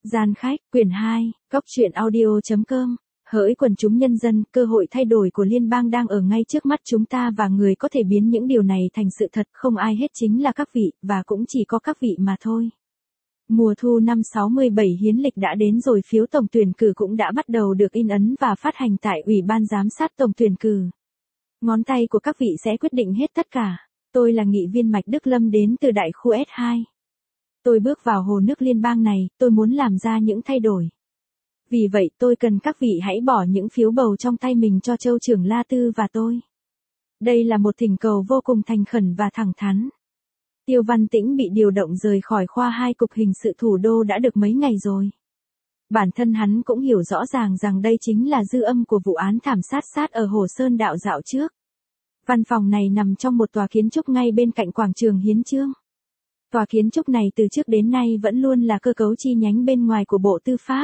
Gian khách, quyển 2, góc truyện audio.com. Hỡi quần chúng nhân dân, cơ hội thay đổi của liên bang đang ở ngay trước mắt chúng ta và người có thể biến những điều này thành sự thật không ai hết chính là các vị, và cũng chỉ có các vị mà thôi. Mùa thu năm 67 hiến lịch đã đến rồi, phiếu tổng tuyển cử cũng đã bắt đầu được in ấn và phát hành tại Ủy ban giám sát tổng tuyển cử. Ngón tay của các vị sẽ quyết định hết tất cả. Tôi là nghị viên Mạch Đức Lâm đến từ đại khu S2. Tôi bước vào hồ nước liên bang này, tôi muốn làm ra những thay đổi. Vì vậy tôi cần các vị hãy bỏ những phiếu bầu trong tay mình cho Châu trưởng La Tư và tôi. Đây là một thỉnh cầu vô cùng thành khẩn và thẳng thắn. Tiêu Văn Tĩnh bị điều động rời khỏi khoa 2 cục hình sự thủ đô đã được mấy ngày rồi. Bản thân hắn cũng hiểu rõ ràng rằng đây chính là dư âm của vụ án thảm sát ở Hồ Sơn Đạo dạo trước. Văn phòng này nằm trong một tòa kiến trúc ngay bên cạnh quảng trường Hiến Chương. Tòa kiến trúc này từ trước đến nay vẫn luôn là cơ cấu chi nhánh bên ngoài của Bộ Tư pháp.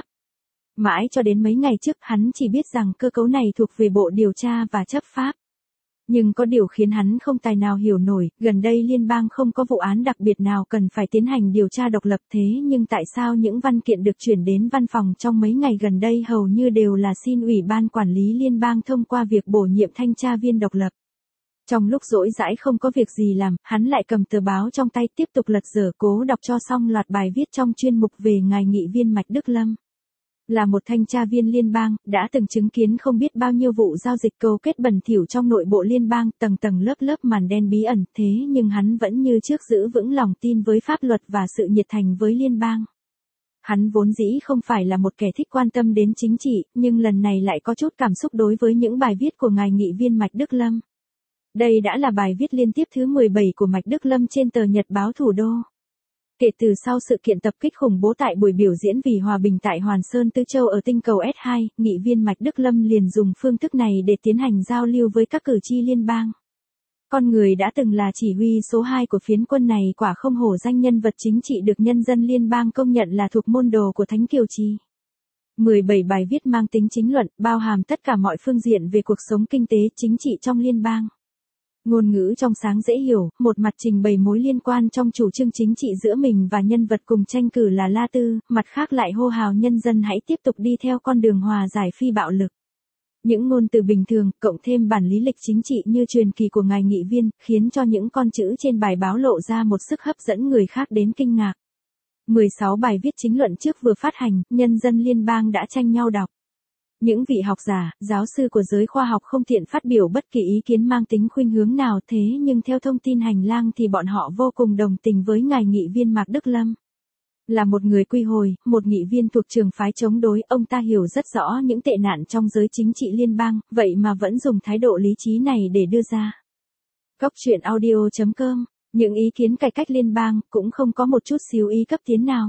Mãi cho đến mấy ngày trước hắn chỉ biết rằng cơ cấu này thuộc về Bộ Điều tra và Chấp pháp. Nhưng có điều khiến hắn không tài nào hiểu nổi, gần đây liên bang không có vụ án đặc biệt nào cần phải tiến hành điều tra độc lập thế nhưng tại sao những văn kiện được chuyển đến văn phòng trong mấy ngày gần đây hầu như đều là xin Ủy ban Quản lý Liên bang thông qua việc bổ nhiệm thanh tra viên độc lập. Trong lúc rỗi rãi không có việc gì làm, hắn lại cầm tờ báo trong tay tiếp tục lật dở cố đọc cho xong loạt bài viết trong chuyên mục về ngài nghị viên Mạch Đức Lâm. Là một thanh tra viên liên bang, đã từng chứng kiến không biết bao nhiêu vụ giao dịch cấu kết bẩn thỉu trong nội bộ liên bang, tầng tầng lớp lớp màn đen bí ẩn, thế nhưng hắn vẫn như trước giữ vững lòng tin với pháp luật và sự nhiệt thành với liên bang. Hắn vốn dĩ không phải là một kẻ thích quan tâm đến chính trị, nhưng lần này lại có chút cảm xúc đối với những bài viết của ngài nghị viên Mạch Đức Lâm. Đây đã là bài viết liên tiếp thứ 17 của Mạch Đức Lâm trên tờ Nhật báo Thủ đô. Kể từ sau sự kiện tập kích khủng bố tại buổi biểu diễn vì hòa bình tại Hoàn Sơn Tư Châu ở tinh cầu S2, nghị viên Mạch Đức Lâm liền dùng phương thức này để tiến hành giao lưu với các cử tri liên bang. Con người đã từng là chỉ huy số 2 của phiến quân này quả không hổ danh nhân vật chính trị được nhân dân liên bang công nhận là thuộc môn đồ của Thánh Kiều Trì. 17 bài viết mang tính chính luận, bao hàm tất cả mọi phương diện về cuộc sống kinh tế, chính trị trong liên bang. Ngôn ngữ trong sáng dễ hiểu, một mặt trình bày mối liên quan trong chủ trương chính trị giữa mình và nhân vật cùng tranh cử là La Tư, mặt khác lại hô hào nhân dân hãy tiếp tục đi theo con đường hòa giải phi bạo lực. Những ngôn từ bình thường, cộng thêm bản lý lịch chính trị như truyền kỳ của ngài nghị viên, khiến cho những con chữ trên bài báo lộ ra một sức hấp dẫn người khác đến kinh ngạc. 16 bài viết chính luận trước vừa phát hành, nhân dân liên bang đã tranh nhau đọc. Những vị học giả, giáo sư của giới khoa học không tiện phát biểu bất kỳ ý kiến mang tính khuynh hướng nào thế nhưng theo thông tin hành lang thì bọn họ vô cùng đồng tình với ngài nghị viên Mạc Đức Lâm. Là một người quy hồi, một nghị viên thuộc trường phái chống đối, ông ta hiểu rất rõ những tệ nạn trong giới chính trị liên bang, vậy mà vẫn dùng thái độ lý trí này để đưa ra. Góc truyện audio.com, những ý kiến cải cách liên bang cũng không có một chút xíu ý cấp tiến nào.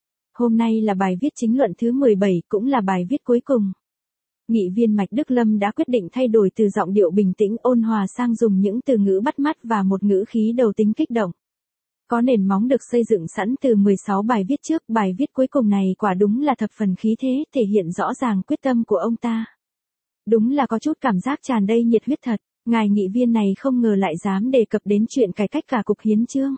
Hôm nay là bài viết chính luận thứ 17, cũng là bài viết cuối cùng. Nghị viên Mạch Đức Lâm đã quyết định thay đổi từ giọng điệu bình tĩnh ôn hòa sang dùng những từ ngữ bắt mắt và một ngữ khí đầu tính kích động. Có nền móng được xây dựng sẵn từ 16 bài viết trước, bài viết cuối cùng này quả đúng là thập phần khí thế, thể hiện rõ ràng quyết tâm của ông ta. Đúng là có chút cảm giác tràn đầy nhiệt huyết thật, ngài nghị viên này không ngờ lại dám đề cập đến chuyện cải cách cả cục hiến chương.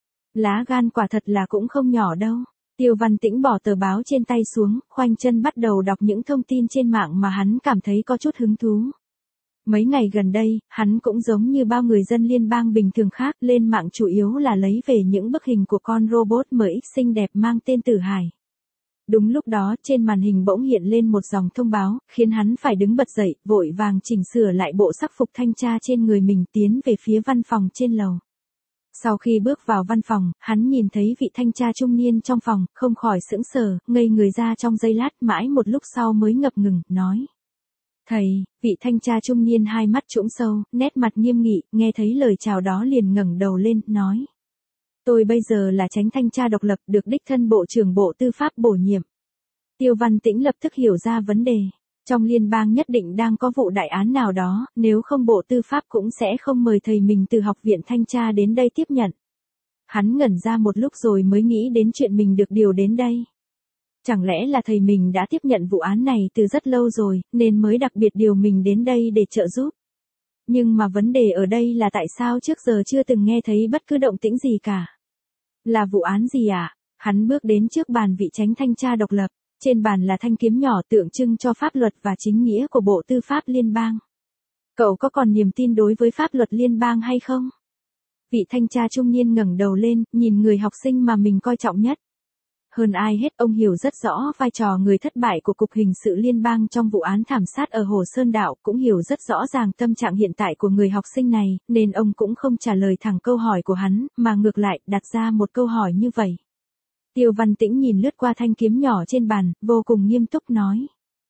Lá gan quả thật là cũng không nhỏ đâu. Tiêu Văn Tĩnh bỏ tờ báo trên tay xuống, khoanh chân bắt đầu đọc những thông tin trên mạng mà hắn cảm thấy có chút hứng thú. Mấy ngày gần đây, hắn cũng giống như bao người dân liên bang bình thường khác, lên mạng chủ yếu là lấy về những bức hình của con robot MX xinh đẹp mang tên Tử Hải. Đúng lúc đó, trên màn hình bỗng hiện lên một dòng thông báo, khiến hắn phải đứng bật dậy, vội vàng chỉnh sửa lại bộ sắc phục thanh tra trên người mình tiến về phía văn phòng trên lầu. Sau khi bước vào văn phòng, hắn nhìn thấy vị thanh tra trung niên trong phòng, không khỏi sững sờ, ngây người ra trong giây lát, mãi một lúc sau mới ngập ngừng, nói. Thầy, vị thanh tra trung niên hai mắt trũng sâu, nét mặt nghiêm nghị, nghe thấy lời chào đó liền ngẩng đầu lên, nói. Tôi bây giờ là chánh thanh tra độc lập, được đích thân Bộ trưởng Bộ Tư pháp bổ nhiệm. Tiêu Văn Tĩnh lập tức hiểu ra vấn đề. Trong liên bang nhất định đang có vụ đại án nào đó, nếu không Bộ Tư pháp cũng sẽ không mời thầy mình từ học viện thanh tra đến đây tiếp nhận. Hắn ngẩn ra một lúc rồi mới nghĩ đến chuyện mình được điều đến đây. Chẳng lẽ là thầy mình đã tiếp nhận vụ án này từ rất lâu rồi, nên mới đặc biệt điều mình đến đây để trợ giúp. Nhưng mà vấn đề ở đây là tại sao trước giờ chưa từng nghe thấy bất cứ động tĩnh gì cả. Là vụ án gì ạ? Hắn bước đến trước bàn vị chánh thanh tra độc lập, trên bàn là thanh kiếm nhỏ tượng trưng cho pháp luật và chính nghĩa của Bộ Tư pháp Liên bang. Cậu có còn niềm tin đối với pháp luật liên bang hay không? Vị thanh tra trung niên ngẩng đầu lên, nhìn người học sinh mà mình coi trọng nhất. Hơn ai hết ông hiểu rất rõ vai trò người thất bại của Cục Hình sự Liên bang trong vụ án thảm sát ở Hồ Sơn Đạo, cũng hiểu rất rõ ràng tâm trạng hiện tại của người học sinh này, nên ông cũng không trả lời thẳng câu hỏi của hắn, mà ngược lại đặt ra một câu hỏi như vậy. Tiêu Văn Tĩnh nhìn lướt qua thanh kiếm nhỏ trên bàn, vô cùng nghiêm túc nói.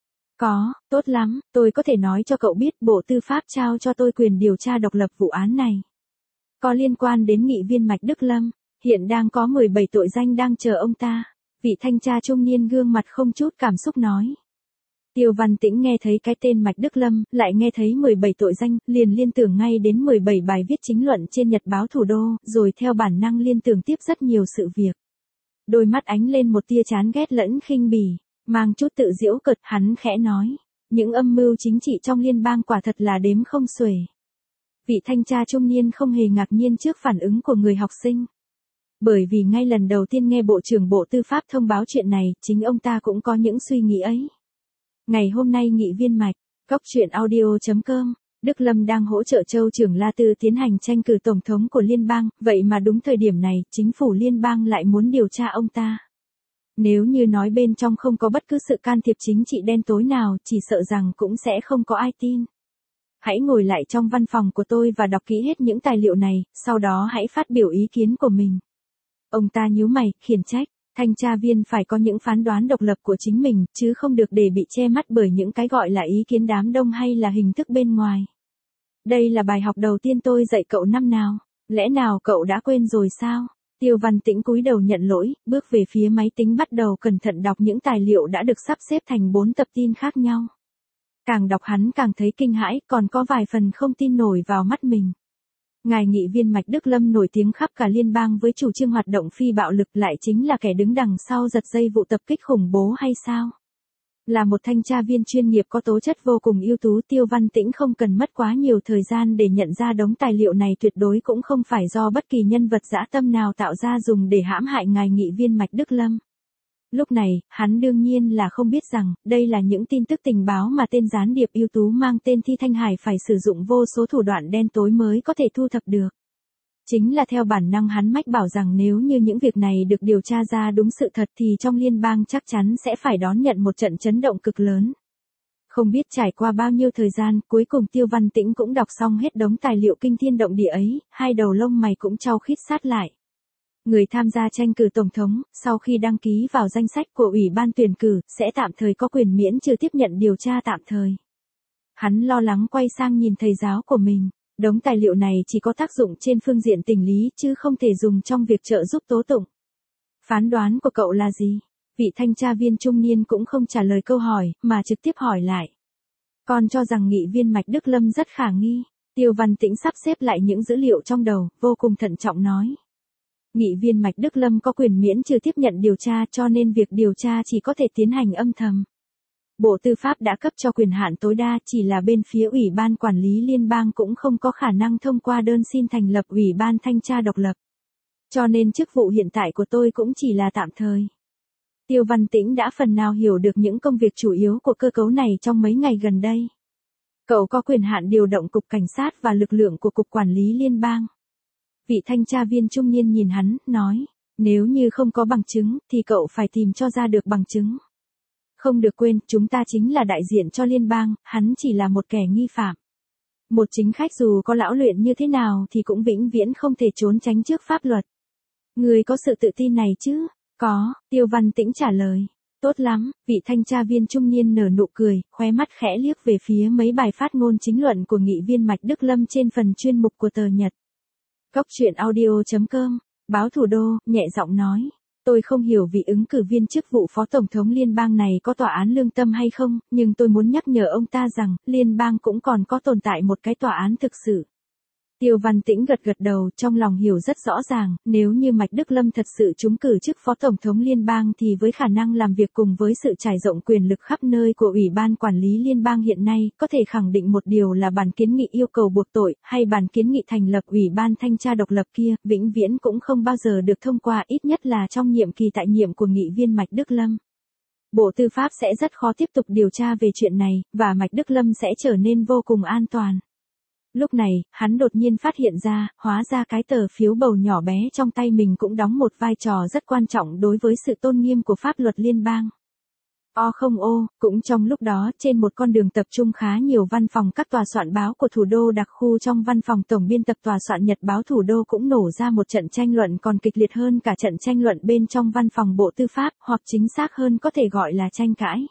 Có, tốt lắm, tôi có thể nói cho cậu biết Bộ Tư pháp trao cho tôi quyền điều tra độc lập vụ án này. Có liên quan đến nghị viên Mạch Đức Lâm, hiện đang có 17 tội danh đang chờ ông ta. Vị thanh tra trung niên gương mặt không chút cảm xúc nói. Tiêu Văn Tĩnh nghe thấy cái tên Mạch Đức Lâm, lại nghe thấy 17 tội danh, liền liên tưởng ngay đến 17 bài viết chính luận trên Nhật báo Thủ đô, rồi theo bản năng liên tưởng tiếp rất nhiều sự việc. Đôi mắt ánh lên một tia chán ghét lẫn khinh bỉ, mang chút tự giễu cợt, hắn khẽ nói. Những âm mưu chính trị trong liên bang quả thật là đếm không xuể. Vị thanh tra trung niên không hề ngạc nhiên trước phản ứng của người học sinh. Bởi vì ngay lần đầu tiên nghe Bộ trưởng Bộ Tư pháp thông báo chuyện này, chính ông ta cũng có những suy nghĩ ấy. Ngày hôm nay nghị viên Mạch, góc truyện audio.com, Đức Lâm đang hỗ trợ Châu trưởng La Tư tiến hành tranh cử tổng thống của liên bang, vậy mà đúng thời điểm này, chính phủ liên bang lại muốn điều tra ông ta. Nếu như nói bên trong không có bất cứ sự can thiệp chính trị đen tối nào, chỉ sợ rằng cũng sẽ không có ai tin. Hãy ngồi lại trong văn phòng của tôi và đọc kỹ hết những tài liệu này, sau đó hãy phát biểu ý kiến của mình. Ông ta nhíu mày, khiển trách, thanh tra viên phải có những phán đoán độc lập của chính mình, chứ không được để bị che mắt bởi những cái gọi là ý kiến đám đông hay là hình thức bên ngoài. Đây là bài học đầu tiên tôi dạy cậu năm nào, lẽ nào cậu đã quên rồi sao? Tiêu Văn Tĩnh cúi đầu nhận lỗi, bước về phía máy tính bắt đầu cẩn thận đọc những tài liệu đã được sắp xếp thành 4 tập tin khác nhau. Càng đọc hắn càng thấy kinh hãi, còn có vài phần không tin nổi vào mắt mình. Ngài nghị viên Mạch Đức Lâm nổi tiếng khắp cả liên bang với chủ trương hoạt động phi bạo lực, lại chính là kẻ đứng đằng sau giật dây vụ tập kích khủng bố hay sao? Là một thanh tra viên chuyên nghiệp có tố chất vô cùng ưu tú, Tiêu Văn Tĩnh không cần mất quá nhiều thời gian để nhận ra đống tài liệu này tuyệt đối cũng không phải do bất kỳ nhân vật dã tâm nào tạo ra dùng để hãm hại ngài nghị viên Mạch Đức Lâm. Lúc này, hắn đương nhiên là không biết rằng, đây là những tin tức tình báo mà tên gián điệp ưu tú mang tên Thi Thanh Hải phải sử dụng vô số thủ đoạn đen tối mới có thể thu thập được. Chính là theo bản năng hắn mách bảo rằng nếu như những việc này được điều tra ra đúng sự thật thì trong liên bang chắc chắn sẽ phải đón nhận một trận chấn động cực lớn. Không biết trải qua bao nhiêu thời gian, cuối cùng Tiêu Văn Tĩnh cũng đọc xong hết đống tài liệu kinh thiên động địa ấy, hai đầu lông mày cũng chau khít sát lại. Người tham gia tranh cử tổng thống, sau khi đăng ký vào danh sách của Ủy ban tuyển cử, sẽ tạm thời có quyền miễn trừ tiếp nhận điều tra tạm thời. Hắn lo lắng quay sang nhìn thầy giáo của mình. Đống tài liệu này chỉ có tác dụng trên phương diện tình lý chứ không thể dùng trong việc trợ giúp tố tụng. Phán đoán của cậu là gì? Vị thanh tra viên trung niên cũng không trả lời câu hỏi, mà trực tiếp hỏi lại. Con cho rằng nghị viên Mạch Đức Lâm rất khả nghi. Tiêu Văn Tĩnh sắp xếp lại những dữ liệu trong đầu, vô cùng thận trọng nói. Nghị viên Mạch Đức Lâm có quyền miễn trừ tiếp nhận điều tra, cho nên việc điều tra chỉ có thể tiến hành âm thầm. Bộ Tư pháp đã cấp cho quyền hạn tối đa, chỉ là bên phía Ủy ban Quản lý Liên bang cũng không có khả năng thông qua đơn xin thành lập Ủy ban thanh tra độc lập. Cho nên chức vụ hiện tại của tôi cũng chỉ là tạm thời. Tiêu Văn Tĩnh đã phần nào hiểu được những công việc chủ yếu của cơ cấu này trong mấy ngày gần đây. Cậu có quyền hạn điều động Cục Cảnh sát và lực lượng của Cục Quản lý Liên bang. Vị thanh tra viên trung niên nhìn hắn, nói, nếu như không có bằng chứng, thì cậu phải tìm cho ra được bằng chứng. Không được quên, chúng ta chính là đại diện cho liên bang, hắn chỉ là một kẻ nghi phạm. Một chính khách dù có lão luyện như thế nào thì cũng vĩnh viễn không thể trốn tránh trước pháp luật. Người có sự tự tin này chứ? Có, Tiêu Văn Tĩnh trả lời. Tốt lắm, vị thanh tra viên trung niên nở nụ cười, khóe mắt khẽ liếc về phía mấy bài phát ngôn chính luận của nghị viên Mạch Đức Lâm trên phần chuyên mục của tờ Nhật. Góc truyện audio.com, báo Thủ đô, nhẹ giọng nói. Tôi không hiểu vị ứng cử viên chức vụ phó tổng thống liên bang này có tòa án lương tâm hay không, nhưng tôi muốn nhắc nhở ông ta rằng, liên bang cũng còn có tồn tại một cái tòa án thực sự. Tiêu Văn Tĩnh gật gật đầu, trong lòng hiểu rất rõ ràng, nếu như Mạch Đức Lâm thật sự trúng cử chức Phó Tổng thống Liên bang thì với khả năng làm việc cùng với sự trải rộng quyền lực khắp nơi của Ủy ban Quản lý Liên bang hiện nay, có thể khẳng định một điều là bản kiến nghị yêu cầu buộc tội, hay bản kiến nghị thành lập Ủy ban thanh tra độc lập kia, vĩnh viễn cũng không bao giờ được thông qua, ít nhất là trong nhiệm kỳ tại nhiệm của nghị viên Mạch Đức Lâm. Bộ Tư pháp sẽ rất khó tiếp tục điều tra về chuyện này, và Mạch Đức Lâm sẽ trở nên vô cùng an toàn. Lúc này, hắn đột nhiên phát hiện ra, hóa ra cái tờ phiếu bầu nhỏ bé trong tay mình cũng đóng một vai trò rất quan trọng đối với sự tôn nghiêm của pháp luật liên bang. Cũng trong lúc đó, trên một con đường tập trung khá nhiều văn phòng các tòa soạn báo của thủ đô đặc khu, trong văn phòng tổng biên tập tòa soạn Nhật báo thủ đô cũng nổ ra một trận tranh luận còn kịch liệt hơn cả trận tranh luận bên trong văn phòng Bộ Tư pháp, hoặc chính xác hơn có thể gọi là tranh cãi.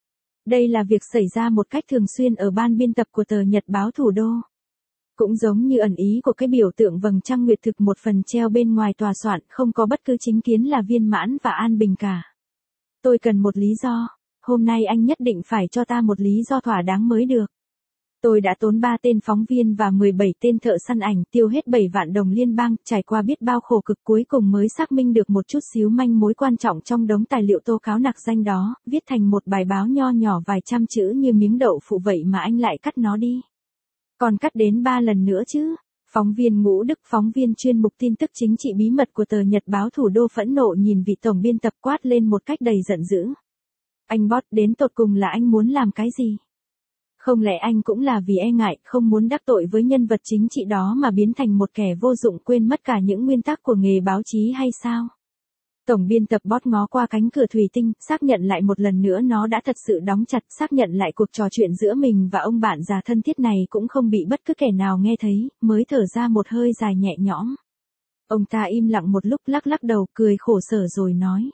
Đây là việc xảy ra một cách thường xuyên ở ban biên tập của tờ Nhật báo thủ đô. Cũng giống như ẩn ý của cái biểu tượng vầng trăng nguyệt thực một phần treo bên ngoài tòa soạn, không có bất cứ chính kiến là viên mãn và an bình cả. Tôi cần một lý do. Hôm nay anh nhất định phải cho ta một lý do thỏa đáng mới được. Tôi đã tốn 3 tên phóng viên và 17 tên thợ săn ảnh, tiêu hết 7 vạn đồng liên bang, trải qua biết bao khổ cực, cuối cùng mới xác minh được một chút xíu manh mối quan trọng trong đống tài liệu tố cáo nặc danh đó, viết thành một bài báo nho nhỏ vài trăm chữ như miếng đậu phụ vậy mà anh lại cắt nó đi. Còn cắt đến 3 lần nữa chứ. Phóng viên Ngũ Đức, phóng viên chuyên mục tin tức chính trị bí mật của tờ Nhật báo thủ đô, phẫn nộ nhìn vị tổng biên tập, quát lên một cách đầy giận dữ. Anh Bot, đến tột cùng là anh muốn làm cái gì? Không lẽ anh cũng là vì e ngại, không muốn đắc tội với nhân vật chính trị đó mà biến thành một kẻ vô dụng, quên mất cả những nguyên tắc của nghề báo chí hay sao? Tổng biên tập Bot ngó qua cánh cửa thủy tinh, xác nhận lại một lần nữa nó đã thật sự đóng chặt, xác nhận lại cuộc trò chuyện giữa mình và ông bạn già thân thiết này cũng không bị bất cứ kẻ nào nghe thấy, mới thở ra một hơi dài nhẹ nhõm. Ông ta im lặng một lúc, lắc lắc đầu, cười khổ sở rồi nói.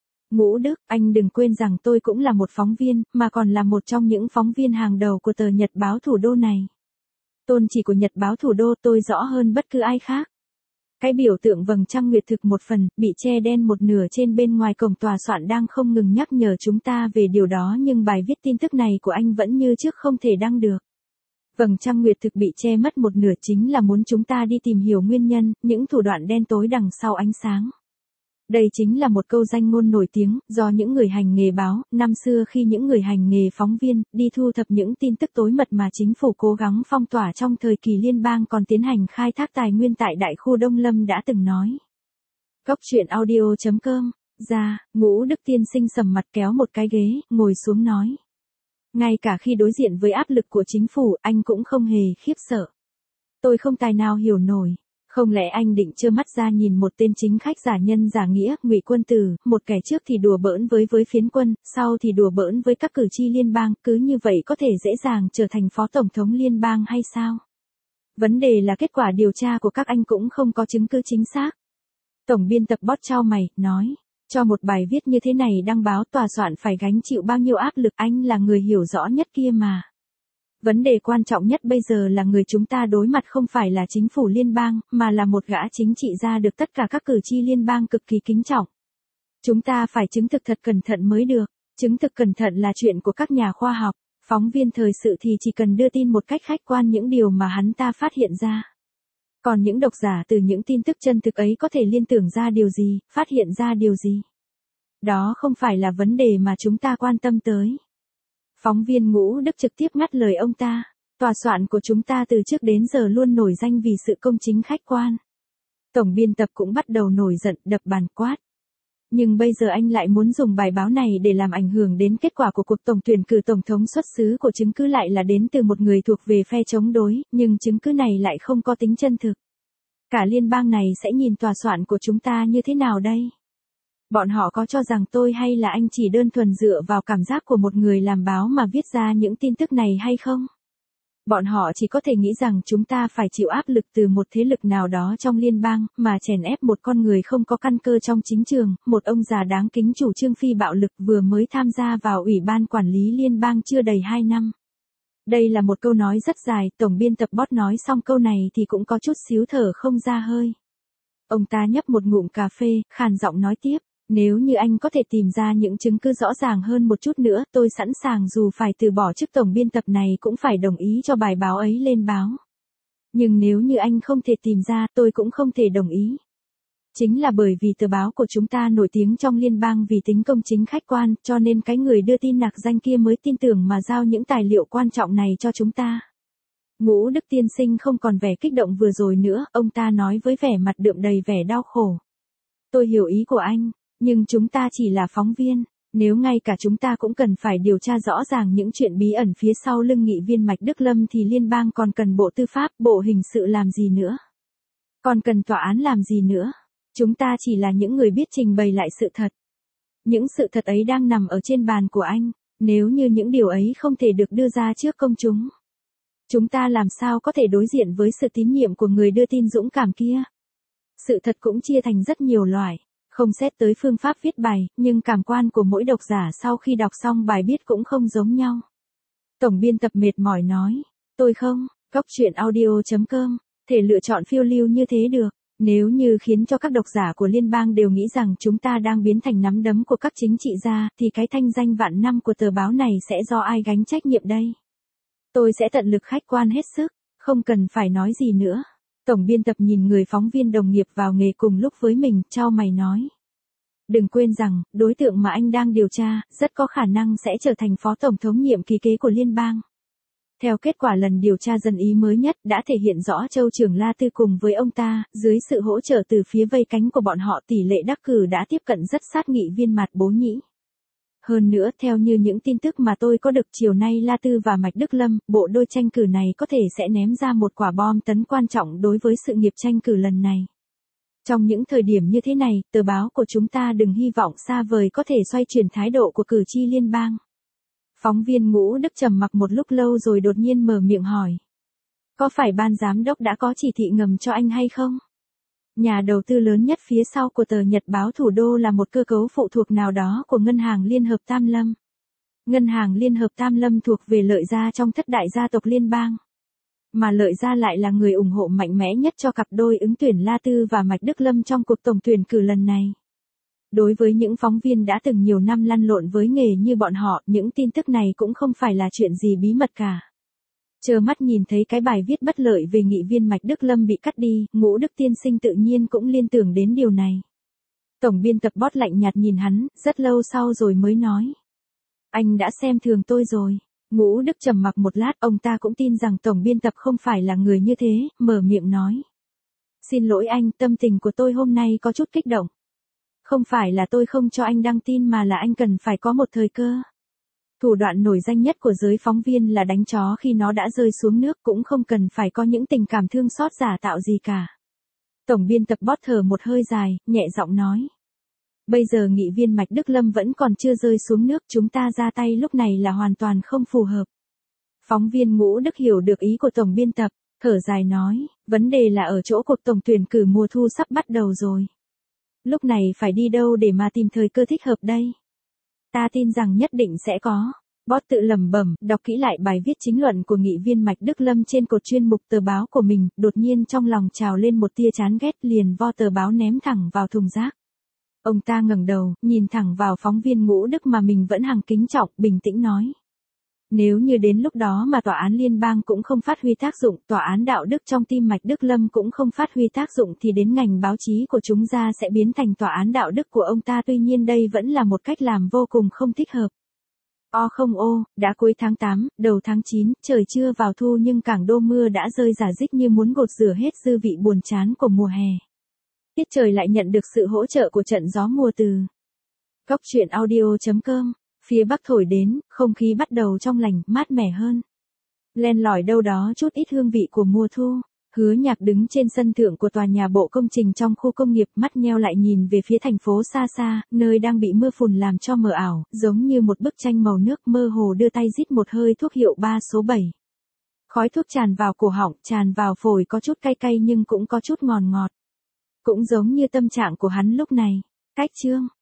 Ngũ Đức, anh đừng quên rằng tôi cũng là một phóng viên, mà còn là một trong những phóng viên hàng đầu của tờ Nhật báo thủ đô này. Tôn chỉ của Nhật báo thủ đô tôi rõ hơn bất cứ ai khác. Cái biểu tượng vầng trăng nguyệt thực một phần, bị che đen một nửa trên bên ngoài cổng tòa soạn đang không ngừng nhắc nhở chúng ta về điều đó, nhưng bài viết tin tức này của anh vẫn như trước không thể đăng được. Vầng trăng nguyệt thực bị che mất một nửa chính là muốn chúng ta đi tìm hiểu nguyên nhân, những thủ đoạn đen tối đằng sau ánh sáng. Đây chính là một câu danh ngôn nổi tiếng, do những người hành nghề báo, năm xưa khi những người hành nghề phóng viên, đi thu thập những tin tức tối mật mà chính phủ cố gắng phong tỏa trong thời kỳ liên bang còn tiến hành khai thác tài nguyên tại đại khu Đông Lâm đã từng nói. Cốc truyện audio.com, ra, Ngũ Đức tiên sinh sầm mặt kéo một cái ghế, ngồi xuống nói. Ngay cả khi đối diện với áp lực của chính phủ, anh cũng không hề khiếp sợ. Tôi không tài nào hiểu nổi. Không lẽ anh định trơ mắt ra nhìn một tên chính khách giả nhân giả nghĩa, Ngụy Quân Tử, một kẻ trước thì đùa bỡn với phiến quân, sau thì đùa bỡn với các cử tri liên bang, cứ như vậy có thể dễ dàng trở thành phó tổng thống liên bang hay sao? Vấn đề là kết quả điều tra của các anh cũng không có chứng cứ chính xác. Tổng biên tập Bot chau mày, nói, cho một bài viết như thế này đăng báo, tòa soạn phải gánh chịu bao nhiêu áp lực, anh là người hiểu rõ nhất kia mà. Vấn đề quan trọng nhất bây giờ là người chúng ta đối mặt không phải là chính phủ liên bang, mà là một gã chính trị gia được tất cả các cử tri liên bang cực kỳ kính trọng. Chúng ta phải chứng thực thật cẩn thận mới được. Chứng thực cẩn thận là chuyện của các nhà khoa học. Phóng viên thời sự thì chỉ cần đưa tin một cách khách quan những điều mà hắn ta phát hiện ra. Còn những độc giả từ những tin tức chân thực ấy có thể liên tưởng ra điều gì, phát hiện ra điều gì. Đó không phải là vấn đề mà chúng ta quan tâm tới. Phóng viên Ngũ Đức trực tiếp ngắt lời ông ta. Tòa soạn của chúng ta từ trước đến giờ luôn nổi danh vì sự công chính khách quan. Tổng biên tập cũng bắt đầu nổi giận, đập bàn quát. Nhưng bây giờ anh lại muốn dùng bài báo này để làm ảnh hưởng đến kết quả của cuộc tổng tuyển cử tổng thống, xuất xứ của chứng cứ lại là đến từ một người thuộc về phe chống đối, nhưng chứng cứ này lại không có tính chân thực. Cả liên bang này sẽ nhìn tòa soạn của chúng ta như thế nào đây? Bọn họ có cho rằng tôi hay là anh chỉ đơn thuần dựa vào cảm giác của một người làm báo mà viết ra những tin tức này hay không? Bọn họ chỉ có thể nghĩ rằng chúng ta phải chịu áp lực từ một thế lực nào đó trong liên bang, mà chèn ép một con người không có căn cơ trong chính trường, một ông già đáng kính chủ trương phi bạo lực vừa mới tham gia vào Ủy ban Quản lý Liên bang chưa đầy 2 năm. Đây là một câu nói rất dài, tổng biên tập Bot nói xong câu này thì cũng có chút xíu thở không ra hơi. Ông ta nhấp một ngụm cà phê, khàn giọng nói tiếp. Nếu như anh có thể tìm ra những chứng cứ rõ ràng hơn một chút nữa, tôi sẵn sàng dù phải từ bỏ chức tổng biên tập này cũng phải đồng ý cho bài báo ấy lên báo. Nhưng nếu như anh không thể tìm ra, tôi cũng không thể đồng ý. Chính là bởi vì tờ báo của chúng ta nổi tiếng trong liên bang vì tính công chính khách quan, cho nên cái người đưa tin nặc danh kia mới tin tưởng mà giao những tài liệu quan trọng này cho chúng ta. Ngũ Đức tiên sinh không còn vẻ kích động vừa rồi nữa, ông ta nói với vẻ mặt đượm đầy vẻ đau khổ. Tôi hiểu ý của anh, nhưng chúng ta chỉ là phóng viên, nếu ngay cả chúng ta cũng cần phải điều tra rõ ràng những chuyện bí ẩn phía sau lưng nghị viên Mạch Đức Lâm thì liên bang còn cần Bộ Tư pháp, Bộ Hình sự làm gì nữa? Còn cần tòa án làm gì nữa? Chúng ta chỉ là những người biết trình bày lại sự thật. Những sự thật ấy đang nằm ở trên bàn của anh, nếu như những điều ấy không thể được đưa ra trước công chúng ta làm sao có thể đối diện với sự tín nhiệm của người đưa tin dũng cảm kia? Sự thật cũng chia thành rất nhiều loại, không xét tới phương pháp viết bài, nhưng cảm quan của mỗi độc giả sau khi đọc xong bài viết cũng không giống nhau. Tổng biên tập mệt mỏi nói, tôi không, Góc truyện audio.com, thể lựa chọn phiêu lưu như thế được. Nếu như khiến cho các độc giả của liên bang đều nghĩ rằng chúng ta đang biến thành nắm đấm của các chính trị gia, thì cái thanh danh vạn năm của tờ báo này sẽ do ai gánh trách nhiệm đây? Tôi sẽ tận lực khách quan hết sức, không cần phải nói gì nữa. Tổng biên tập nhìn người phóng viên đồng nghiệp vào nghề cùng lúc với mình, chau mày nói. Đừng quên rằng, đối tượng mà anh đang điều tra, rất có khả năng sẽ trở thành phó tổng thống nhiệm kỳ kế của liên bang. Theo kết quả lần điều tra dân Ý mới nhất đã thể hiện rõ Châu Trưởng La Tư cùng với ông ta, dưới sự hỗ trợ từ phía vây cánh của bọn họ tỷ lệ đắc cử đã tiếp cận rất sát nghị viên Mạt Bố Nhĩ. Hơn nữa, theo như những tin tức mà tôi có được chiều nay La Tư và Mạch Đức Lâm, bộ đôi tranh cử này có thể sẽ ném ra một quả bom tấn quan trọng đối với sự nghiệp tranh cử lần này. Trong những thời điểm như thế này, tờ báo của chúng ta đừng hy vọng xa vời có thể xoay chuyển thái độ của cử tri liên bang. Phóng viên Ngũ Đức trầm mặc một lúc lâu rồi đột nhiên mở miệng hỏi. Có phải ban giám đốc đã có chỉ thị ngầm cho anh hay không? Nhà đầu tư lớn nhất phía sau của tờ Nhật báo Thủ đô là một cơ cấu phụ thuộc nào đó của Ngân hàng Liên hợp Tam Lâm. Ngân hàng Liên hợp Tam Lâm thuộc về Lợi Gia trong thất đại gia tộc liên bang. Mà Lợi Gia lại là người ủng hộ mạnh mẽ nhất cho cặp đôi ứng tuyển La Tư và Mạch Đức Lâm trong cuộc tổng tuyển cử lần này. Đối với những phóng viên đã từng nhiều năm lăn lộn với nghề như bọn họ, những tin tức này cũng không phải là chuyện gì bí mật cả. Trơ mắt nhìn thấy cái bài viết bất lợi về nghị viên Mạch Đức Lâm bị cắt đi, Ngũ Đức tiên sinh tự nhiên cũng liên tưởng đến điều này. Tổng biên tập Bót lạnh nhạt nhìn hắn, rất lâu sau rồi mới nói. Anh đã xem thường tôi rồi. Ngũ Đức trầm mặc một lát, ông ta cũng tin rằng tổng biên tập không phải là người như thế, mở miệng nói. Xin lỗi anh, tâm tình của tôi hôm nay có chút kích động. Không phải là tôi không cho anh đăng tin mà là anh cần phải có một thời cơ. Thủ đoạn nổi danh nhất của giới phóng viên là đánh chó khi nó đã rơi xuống nước, cũng không cần phải có những tình cảm thương xót giả tạo gì cả. Tổng biên tập Bót thở một hơi dài, nhẹ giọng nói. Bây giờ nghị viên Mạch Đức Lâm vẫn còn chưa rơi xuống nước, chúng ta ra tay lúc này là hoàn toàn không phù hợp. Phóng viên Ngũ Đức hiểu được ý của tổng biên tập, thở dài nói, vấn đề là ở chỗ cuộc tổng tuyển cử mùa thu sắp bắt đầu rồi. Lúc này phải đi đâu để mà tìm thời cơ thích hợp đây? Ta tin rằng nhất định sẽ có. Bót tự lẩm bẩm, đọc kỹ lại bài viết chính luận của nghị viên Mạch Đức Lâm trên cột chuyên mục tờ báo của mình, đột nhiên trong lòng trào lên một tia chán ghét, liền vo tờ báo ném thẳng vào thùng rác. Ông ta ngẩng đầu, nhìn thẳng vào phóng viên Ngũ Đức mà mình vẫn hằng kính trọng, bình tĩnh nói. Nếu như đến lúc đó mà tòa án liên bang cũng không phát huy tác dụng, tòa án đạo đức trong tim Mạch Đức Lâm cũng không phát huy tác dụng thì đến ngành báo chí của chúng ta sẽ biến thành tòa án đạo đức của ông ta. Tuy nhiên đây vẫn là một cách làm vô cùng không thích hợp. Đã cuối tháng 8, đầu tháng 9, trời chưa vào thu nhưng cảng đô mưa đã rơi rả rích như muốn gột rửa hết dư vị buồn chán của mùa hè. Tiết trời lại nhận được sự hỗ trợ của trận gió mùa từ Góc truyện audio.com. Phía bắc thổi đến, không khí bắt đầu trong lành, mát mẻ hơn. Len lỏi đâu đó chút ít hương vị của mùa thu. Hứa Nhạc đứng trên sân thượng của tòa nhà bộ công trình trong khu công nghiệp, mắt nheo lại nhìn về phía thành phố xa xa, nơi đang bị mưa phùn làm cho mờ ảo, giống như một bức tranh màu nước, mơ hồ đưa tay rít một hơi thuốc hiệu 3 số 7. Khói thuốc tràn vào cổ họng, tràn vào phổi, có chút cay cay nhưng cũng có chút ngọt ngọt. Cũng giống như tâm trạng của hắn lúc này. Cách chương